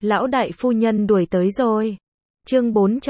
Lão đại phu nhân đuổi tới rồi. Chương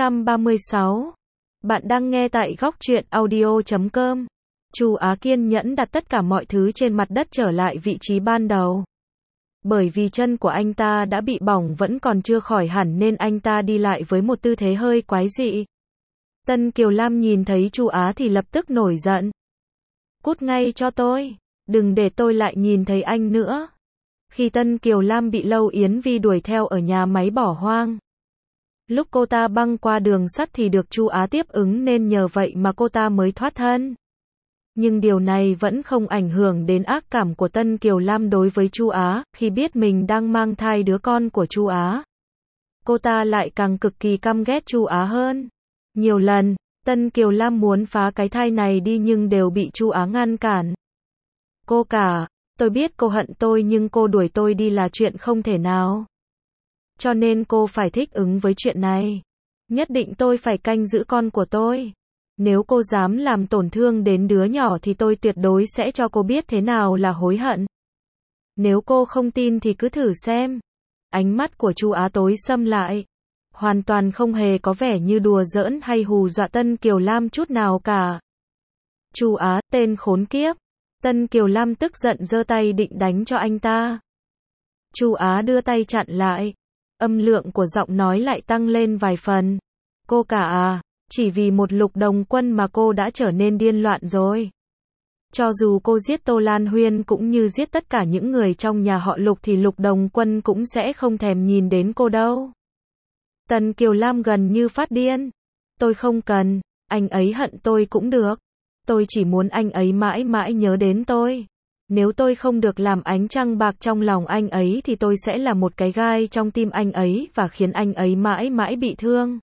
436. Bạn đang nghe tại góc truyện audio.com. Chu Á kiên nhẫn đặt tất cả mọi thứ trên mặt đất trở lại vị trí ban đầu. Bởi vì chân của anh ta đã bị bỏng vẫn còn chưa khỏi hẳn nên anh ta đi lại với một tư thế hơi quái dị. Tân Kiều Lam nhìn thấy Chu Á thì lập tức nổi giận. Cút ngay cho tôi, đừng để tôi lại nhìn thấy anh nữa. Khi Tân Kiều Lam bị Lâu Yến Vi đuổi theo ở nhà máy bỏ hoang. Lúc cô ta băng qua đường sắt thì được Chu Á tiếp ứng nên nhờ vậy mà cô ta mới thoát thân. Nhưng điều này vẫn không ảnh hưởng đến ác cảm của Tân Kiều Lam đối với Chu Á, khi biết mình đang mang thai đứa con của Chu Á. Cô ta lại càng cực kỳ căm ghét Chu Á hơn. Nhiều lần, Tân Kiều Lam muốn phá cái thai này đi nhưng đều bị Chu Á ngăn cản. Cô cả, tôi biết cô hận tôi nhưng cô đuổi tôi đi là chuyện không thể nào. Cho nên cô phải thích ứng với chuyện này. Nhất định tôi phải canh giữ con của tôi. Nếu cô dám làm tổn thương đến đứa nhỏ thì tôi tuyệt đối sẽ cho cô biết thế nào là hối hận. Nếu cô không tin thì cứ thử xem. Ánh mắt của Chu Á tối sầm lại. Hoàn toàn không hề có vẻ như đùa giỡn hay hù dọa Tân Kiều Lam chút nào cả. Chu Á, tên khốn kiếp. Tân Kiều Lam tức giận giơ tay định đánh cho anh ta. Chu Á đưa tay chặn lại. Âm lượng của giọng nói lại tăng lên vài phần. Cô cả à, chỉ vì một Lục Đồng Quân mà cô đã trở nên điên loạn rồi. Cho dù cô giết Tô Lan Huyên cũng như giết tất cả những người trong nhà họ Lục thì Lục Đồng Quân cũng sẽ không thèm nhìn đến cô đâu. Tân Kiều Lam gần như phát điên. Tôi không cần, anh ấy hận tôi cũng được. Tôi chỉ muốn anh ấy mãi mãi nhớ đến tôi. Nếu tôi không được làm ánh trăng bạc trong lòng anh ấy thì tôi sẽ là một cái gai trong tim anh ấy và khiến anh ấy mãi mãi bị thương.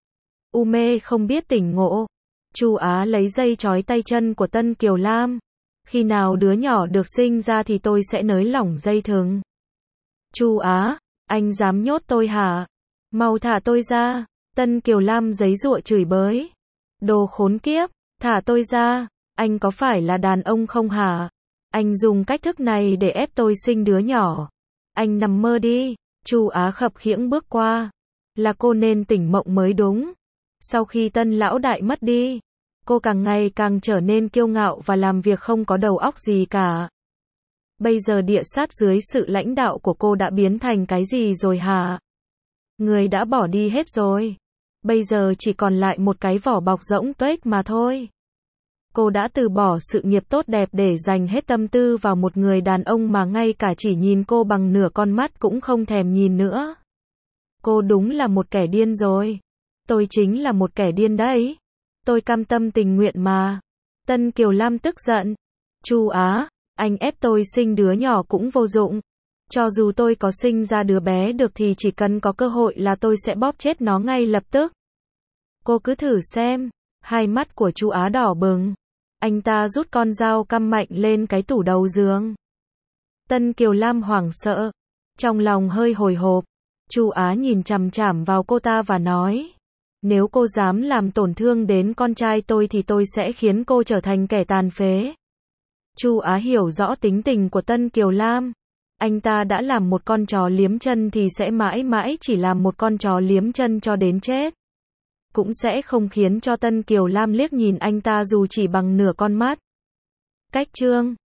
U mê không biết tỉnh ngộ. Chu Á lấy dây trói tay chân của Tân Kiều Lam. Khi nào đứa nhỏ được sinh ra thì tôi sẽ nới lỏng dây thừng. Chu Á, anh dám nhốt tôi hả? Mau thả tôi ra. Tân Kiều Lam giãy giụa chửi bới. Đồ khốn kiếp, thả tôi ra. Anh có phải là đàn ông không hả? Anh dùng cách thức này để ép tôi sinh đứa nhỏ. Anh nằm mơ đi. Chu Á khập khiễng bước qua. Là cô nên tỉnh mộng mới đúng. Sau khi Tân lão đại mất đi, cô càng ngày càng trở nên kiêu ngạo và làm việc không có đầu óc gì cả. Bây giờ địa sát dưới sự lãnh đạo của cô đã biến thành cái gì rồi hả? Người đã bỏ đi hết rồi. Bây giờ chỉ còn lại một cái vỏ bọc rỗng tuếch mà thôi. Cô đã từ bỏ sự nghiệp tốt đẹp để dành hết tâm tư vào một người đàn ông mà ngay cả chỉ nhìn cô bằng nửa con mắt cũng không thèm nhìn nữa. Cô đúng là một kẻ điên rồi. Tôi chính là một kẻ điên đấy. Tôi cam tâm tình nguyện mà. Tân Kiều Lam tức giận. Chu Á, anh ép tôi sinh đứa nhỏ cũng vô dụng. Cho dù tôi có sinh ra đứa bé được thì chỉ cần có cơ hội là tôi sẽ bóp chết nó ngay lập tức. Cô cứ thử xem. Hai mắt của Chu Á đỏ bừng. Anh ta rút con dao căm mạnh lên cái tủ đầu giường. Tân Kiều Lam hoảng sợ. Trong lòng hơi hồi hộp. Chu Á nhìn chằm chằm vào cô ta và nói. Nếu cô dám làm tổn thương đến con trai tôi thì tôi sẽ khiến cô trở thành kẻ tàn phế. Chu Á hiểu rõ tính tình của Tân Kiều Lam. Anh ta đã làm một con chó liếm chân thì sẽ mãi mãi chỉ làm một con chó liếm chân cho đến chết. Cũng sẽ không khiến cho Tân Kiều Lam liếc nhìn anh ta dù chỉ bằng nửa con mắt. Cách chương